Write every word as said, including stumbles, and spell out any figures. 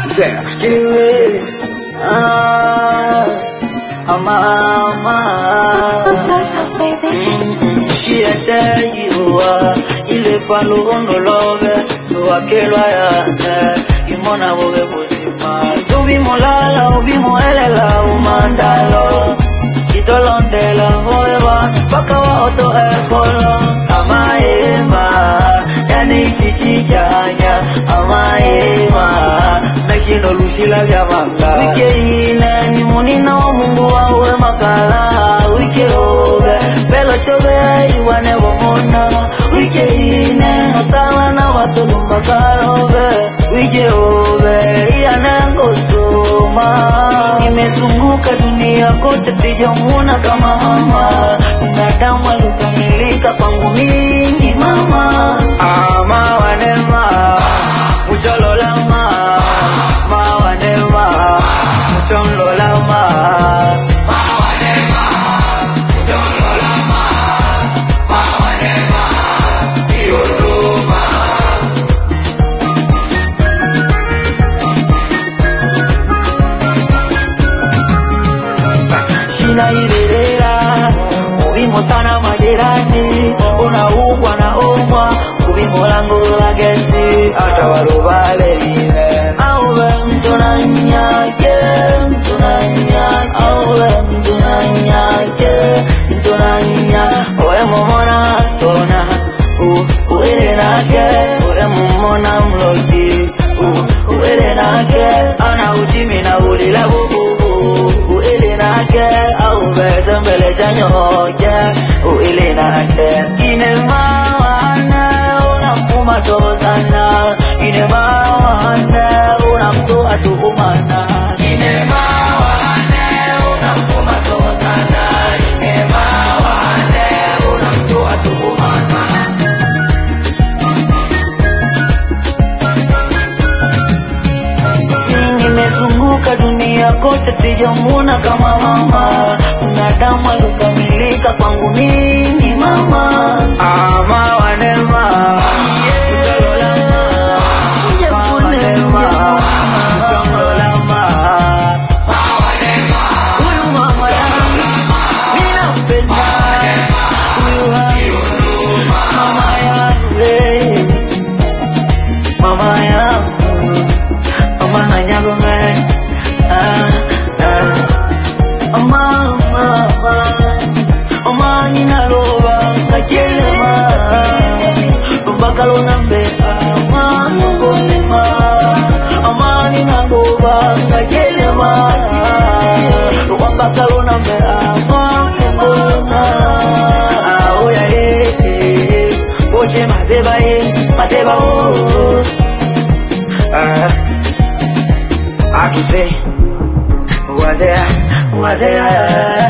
Say, anyway, ah, mama, siete iwa, ile palo ono love, so akelo ayate, imona bobe bozima. Ubi molala, ubi moelela, umandalo, itolondela, hoeva, paka wa oto ekolo, ama ema, yani chichichanya, ama ema, mekino lushila vya manga. Wike ine, ni munina wa mungu wa uwe makala, wike obe, pelo chobe, iwa nebo mona. Wike ine, nasala na watu lumbakala obe, wike obe, iya nengo soma. Nimezunguka dunia kote sijamuna kama mama, binadamu alukamilika kwangu mimi mama. Ama wanema, mujololama, ma wanema, mujololama. Inairerera, uvimo sana majirani, unaugwa na umwa, uvimo langu la gesi, hata warubale ine. Awe mtu na nyake, mtu na nyake, awe mtu na nyake, mtu na nyake. Oe momona sona, u, uere nake, oe momona mloki, u, uere nake. Ana ujimi na ulila bubu, uere nake. Mbele janyoje uile nake ine mawane unamuma tozana ine mawane unamtua tukumana ine mawane unamuma tozana ine mawane unamtua tukumana. Nimezunguka dunia kote sijamuna kama mama, binadamu alukamilika kwangu mimi mama. Ama wanema, kutololama, wanema, kutololama. Huyu mama yangu, minampenda. Huyu yangu, mama yangu, eh. Mama yangu, mama nanyago me, ah, ah. Mama, mama, mama ninaloba kajelema, bakalo nambe, mama nongolema, mama ninaloba kajelema, bakalo nambe, mama nongolema. Ah, oya eh, eh, oche mazeba eh, mazeba oh. Ah, akise, wazea, wazea.